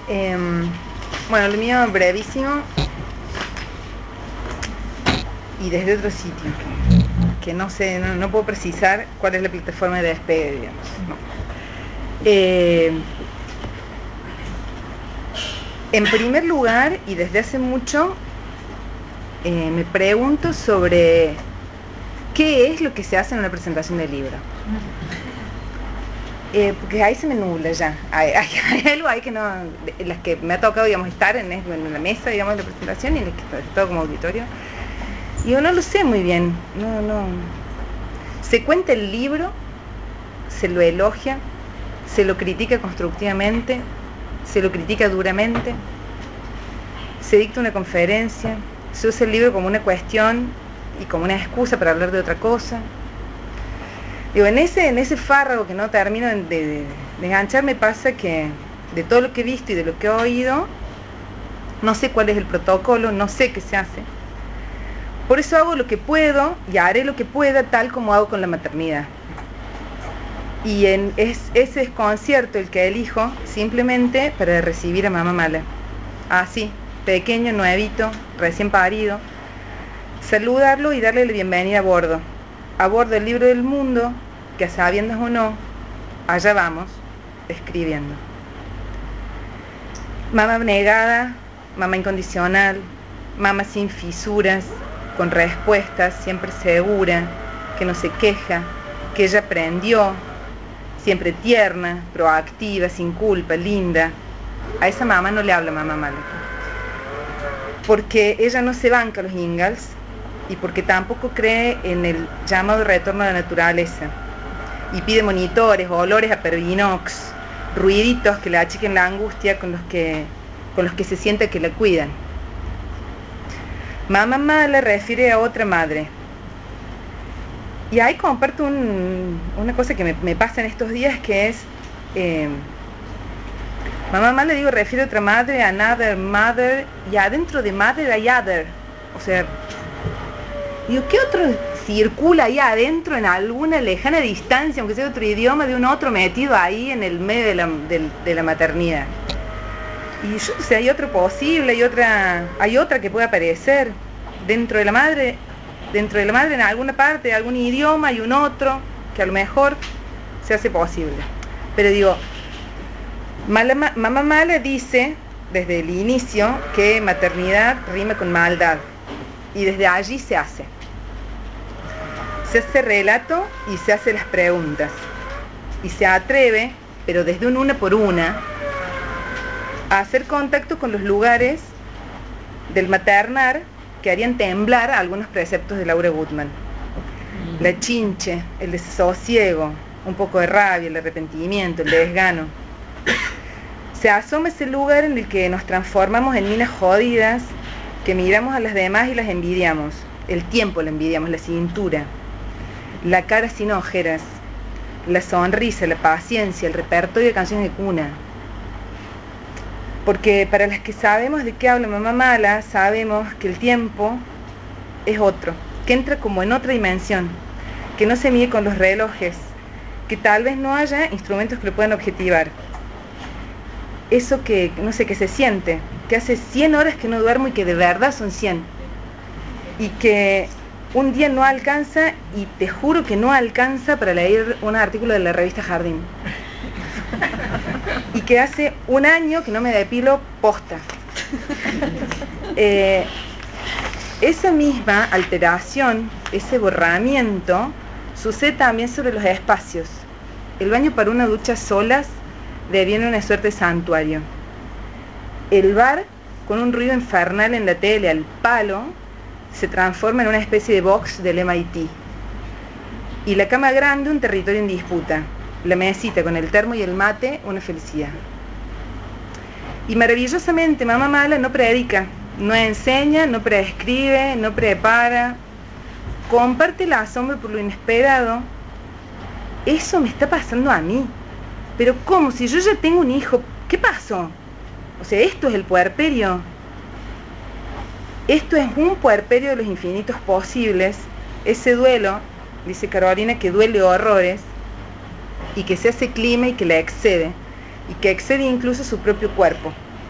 Bueno, lo mío brevísimo y desde otro sitio, que no sé, no puedo precisar cuál es la plataforma de despegue, digamos. No. En primer lugar, y desde hace mucho, me pregunto sobre qué es lo que se hace en una presentación de libro. Porque ahí se me nubla ya. Hay algo ahí que no, en las que me ha tocado, digamos, estar en la mesa, digamos, de la presentación, y en las que he estado como auditorio. Y yo no lo sé muy bien. No. Se cuenta el libro, se lo elogia, se lo critica constructivamente, se lo critica duramente, se dicta una conferencia, se usa el libro como una cuestión y como una excusa para hablar de otra cosa. Digo, en ese fárrago que no termino de enganchar, me pasa que de todo lo que he visto y de lo que he oído, no sé cuál es el protocolo, no sé qué se hace. Por eso hago lo que puedo y haré lo que pueda, tal como hago con la maternidad. Y es ese desconcierto el que elijo simplemente para recibir a mamá mala. Así, pequeño, nuevito, recién parido. Saludarlo y darle la bienvenida a bordo del libro del mundo, que a sabiendas o no, allá vamos, escribiendo. Mamá abnegada, mamá incondicional, mamá sin fisuras, con respuestas, siempre segura, que no se queja, que ella aprendió, siempre tierna, proactiva, sin culpa, linda. A esa mamá no le habla mamá mala, porque ella no se banca los Ingalls y porque tampoco cree en el llamado retorno a la naturaleza y pide monitores, olores a Pervinox, ruiditos que le achiquen la angustia con los que se siente que la cuidan. Mamá mala refiere a otra madre. Y ahí comparto una cosa que me pasa en estos días, que es mamá mala, digo, refiere a otra madre, another mother, y adentro de mother hay other. O sea, digo, ¿qué otro circula ahí adentro en alguna lejana distancia, aunque sea otro idioma, de un otro metido ahí en el medio de la maternidad? Y yo, o sea, hay otro posible, hay otra que puede aparecer dentro de la madre en alguna parte, de algún idioma, hay un otro que a lo mejor se hace posible. Pero digo, mamá mala dice desde el inicio que maternidad rima con maldad, y desde allí se hace relato y se hace las preguntas, y se atreve, pero desde un una por una, a hacer contacto con los lugares del maternar que harían temblar algunos preceptos de Laura Gutman. La chinche, el desasosiego, un poco de rabia, el arrepentimiento, el desgano. Se asoma ese lugar en el que nos transformamos en minas jodidas, que miramos a las demás y las envidiamos. El tiempo la envidiamos, la cintura, la cara sin ojeras, la sonrisa, la paciencia, el repertorio de canciones de cuna. Porque para las que sabemos de qué habla mamá mala, sabemos que el tiempo es otro, que entra como en otra dimensión, que no se mide con los relojes, que tal vez no haya instrumentos que lo puedan objetivar. Eso que, no sé, que se siente, que hace 100 horas que no duermo y que de verdad son 100. Y que un día no alcanza, y te juro que no alcanza para leer un artículo de la revista Jardín. Y que hace un año que no me depilo posta. Esa misma alteración, ese borramiento, sucede también sobre los espacios. El baño para una ducha solas deviene una suerte de santuario. El bar, con un ruido infernal en la tele al palo, se transforma en una especie de box del MIT. Y la cama grande, un territorio en disputa. La mesita con el termo y el mate, una felicidad. Y maravillosamente mamá mala no predica, no enseña, no prescribe, no prepara, comparte el asombro por lo inesperado. Eso me está pasando a mí. Pero ¿cómo? Si yo ya tengo un hijo, ¿qué pasó? O sea, esto es el puerperio. Esto es un puerperio de los infinitos posibles. Ese duelo, dice Carolina, que duele horrores, y que se hace clima y que la excede, y que excede incluso su propio cuerpo.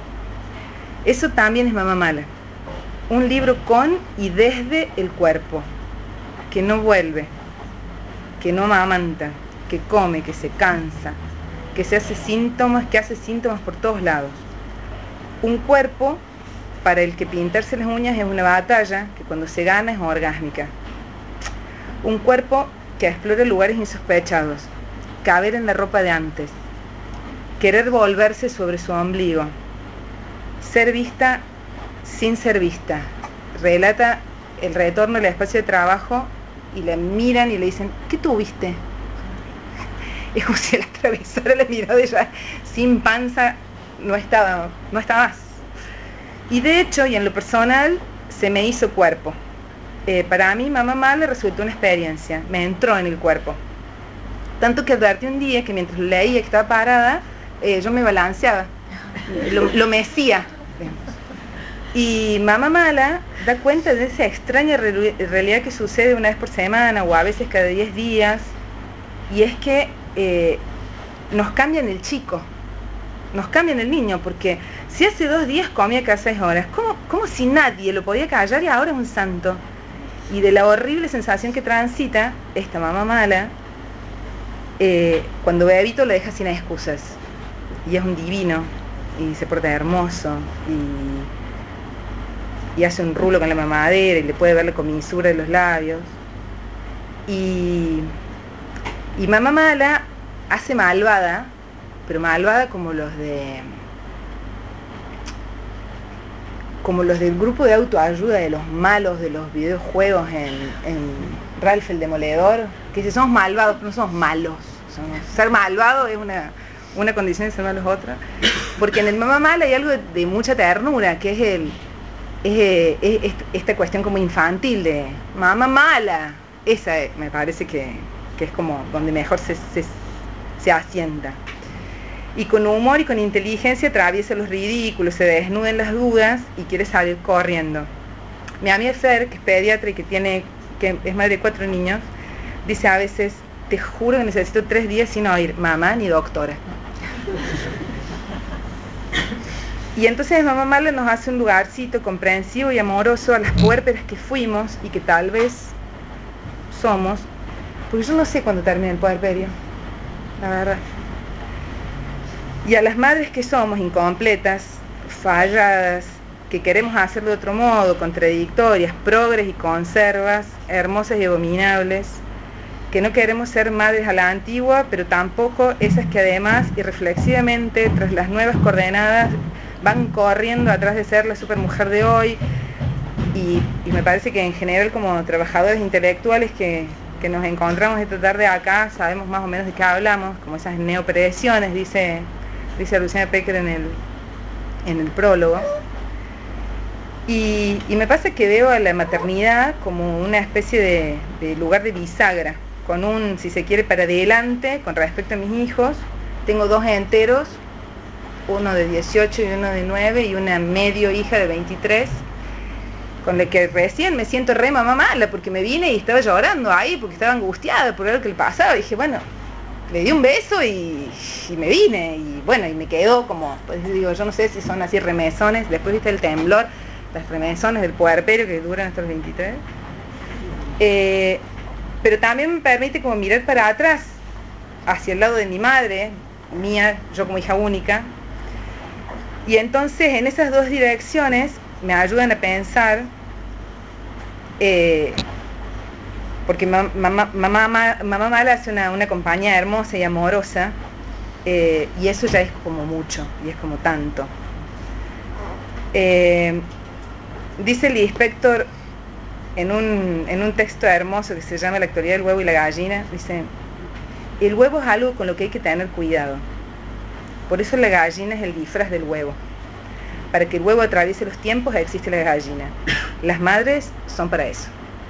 Eso también es mamá mala. Un libro con y desde el cuerpo, que no vuelve, que no amamanta, que come, que se cansa, que hace síntomas por todos lados. Un cuerpo para el que pintarse las uñas es una batalla que cuando se gana es orgásmica. Un cuerpo que explora lugares insospechados, caber en la ropa de antes, querer volverse sobre su ombligo, ser vista sin ser vista. Relata el retorno al espacio de trabajo y le miran y le dicen, ¿qué tuviste? Es como si la atravesara la mirada de ella, sin panza, no estaba más. Y de hecho, y en lo personal, se me hizo cuerpo. Para mí, mamá mala resultó una experiencia, me entró en el cuerpo. Tanto que advertí un día que mientras leía que estaba parada, yo me balanceaba, lo mecía. Y mamá mala da cuenta de esa extraña realidad que sucede una vez por semana o a veces cada 10 días, y es que nos cambian el chico, nos cambian el niño, porque si hace 2 días comía cada 6 horas, ¿cómo si nadie lo podía callar y ahora es un santo? Y de la horrible sensación que transita esta mamá mala, cuando Bebito lo deja sin excusas, y es un divino, y se porta hermoso, y hace un rulo con la mamadera, y le puede ver la comisura de los labios, y mamá mala hace malvada, pero malvada como los del grupo de autoayuda de los malos de los videojuegos en Ralph el Demoledor, que si somos malvados, pero no somos malos. Ser malvado es una condición de ser malos otra, porque en el mamá mala hay algo de mucha ternura, que es esta cuestión como infantil de mamá mala. Esa me parece que es como donde mejor se asienta. Y con humor y con inteligencia atraviesa los ridículos, se desnuda en las dudas y quiere salir corriendo. Mi amiga Fer, que es pediatra y que es madre de 4 niños, dice a veces, te juro que necesito 3 días sin oír mamá ni doctora. Y entonces mamá mala nos hace un lugarcito comprensivo y amoroso a las puérperas que fuimos y que tal vez somos, porque yo no sé cuándo termina el puerperio, la verdad. Y a las madres que somos, incompletas, falladas, que queremos hacerlo de otro modo, contradictorias, progres y conservas, hermosas y abominables, que no queremos ser madres a la antigua, pero tampoco esas que además irreflexivamente, tras las nuevas coordenadas, van corriendo atrás de ser la supermujer de hoy. Y me parece que en general, como trabajadores intelectuales que nos encontramos esta tarde acá, sabemos más o menos de qué hablamos, como esas neopredecciones, dice Luciana Pecker en el prólogo. Y me pasa que veo a la maternidad como una especie de lugar de bisagra, con un, si se quiere, para adelante con respecto a mis hijos. Tengo 2 enteros, uno de 18 y uno de 9, y una medio hija de 23, con la que recién me siento re mamá mala, porque me vine y estaba llorando ahí, porque estaba angustiada por algo que le pasaba, y dije, bueno, le di un beso y me vine, y bueno, y me quedó como, pues digo, yo no sé si son así remesones, después viste el temblor, las remesones del puerperio que duran hasta los 23, pero también me permite como mirar para atrás, hacia el lado de mi madre, mía, yo como hija única, y entonces en esas 2 direcciones me ayudan a pensar, porque mamá mala hace una compañía hermosa y amorosa, y eso ya es como mucho, y es como tanto. Dice el inspector en un texto hermoso que se llama La actualidad del huevo y la gallina, dice, el huevo es algo con lo que hay que tener cuidado, por eso la gallina es el disfraz del huevo. Para que el huevo atraviese los tiempos existe la gallina. Las madres son para eso.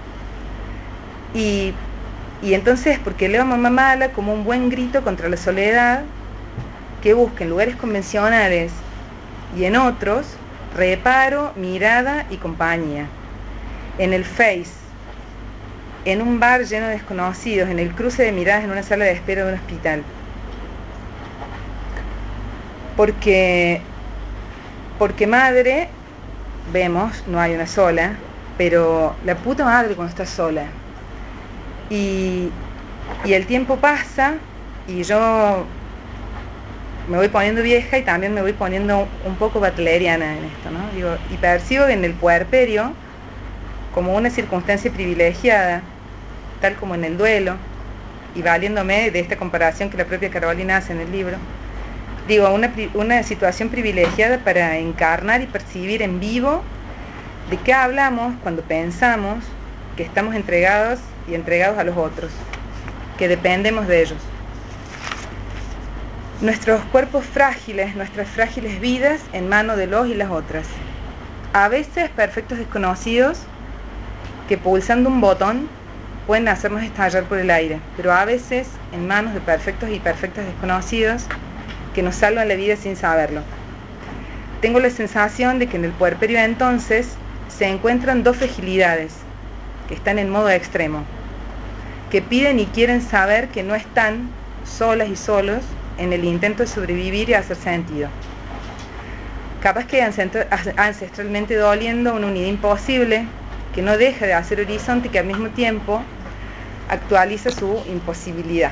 Y entonces, porque leo a mamá mala como un buen grito contra la soledad, que busca en lugares convencionales y en otros reparo, mirada y compañía. En el Face, en un bar lleno de desconocidos, en el cruce de miradas en una sala de espera de un hospital. Porque Porque madre, vemos, no hay una sola, pero la puta madre cuando está sola. Y el tiempo pasa y yo me voy poniendo vieja y también me voy poniendo un poco butleriana en esto, ¿no? Digo, y percibo en el puerperio como una circunstancia privilegiada, tal como en el duelo, y valiéndome de esta comparación que la propia Carolina hace en el libro, digo, una situación privilegiada para encarnar y percibir en vivo de qué hablamos cuando pensamos que estamos entregados y entregados a los otros, que dependemos de ellos. Nuestros cuerpos frágiles, nuestras frágiles vidas en manos de los y las otras. A veces perfectos desconocidos que pulsando un botón pueden hacernos estallar por el aire, pero a veces en manos de perfectos y perfectas desconocidos que nos salvan la vida sin saberlo. Tengo la sensación de que en el puerperio entonces se encuentran dos fragilidades que están en modo extremo, que piden y quieren saber que no están solas y solos en el intento de sobrevivir y hacer sentido. Capaz que ancestralmente doliendo una unidad imposible que no deja de hacer horizonte y que al mismo tiempo actualiza su imposibilidad.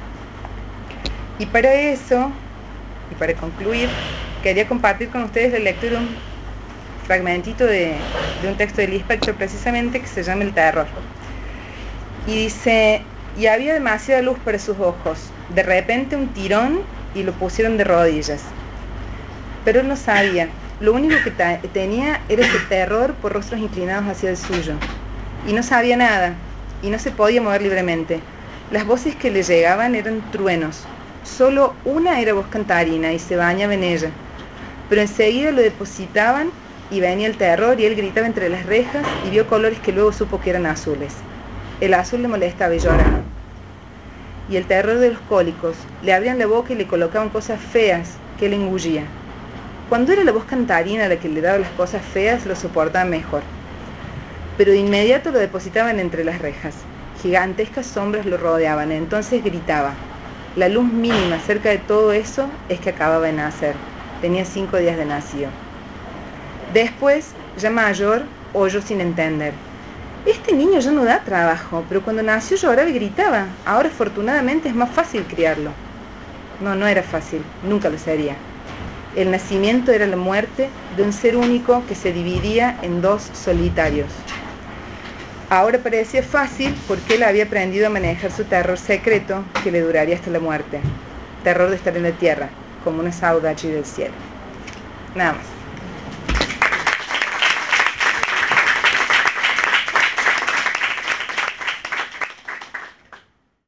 Y para eso, y para concluir, quería compartir con ustedes la lectura de un fragmentito de un texto de Lispector precisamente que se llama El terror. Y dice: y había demasiada luz para sus ojos, de repente un tirón y lo pusieron de rodillas. Pero él no sabía, lo único que tenía era ese terror por rostros inclinados hacia el suyo. Y no sabía nada, y no se podía mover libremente. Las voces que le llegaban eran truenos. Solo una era voz cantarina y se bañaba en ella. Pero enseguida lo depositaban y venía el terror y él gritaba entre las rejas y vio colores que luego supo que eran azules. El azul le molestaba y lloraba. Y el terror de los cólicos, le abrían la boca y le colocaban cosas feas que él engullía. Cuando era la voz cantarina la que le daba las cosas feas, lo soportaba mejor. Pero de inmediato lo depositaban entre las rejas. Gigantescas sombras lo rodeaban, entonces gritaba. La luz mínima cerca de todo eso es que acababa de nacer. Tenía 5 días de nacido. Después, ya mayor, oyó sin entender. Este niño ya no da trabajo, pero cuando nació lloraba y gritaba. Ahora afortunadamente es más fácil criarlo. No era fácil, nunca lo sería. El nacimiento era la muerte de un ser único que se dividía en dos solitarios. Ahora parecía fácil porque él había aprendido a manejar su terror secreto que le duraría hasta la muerte. Terror de estar en la tierra, como una saudade del cielo. Nada más.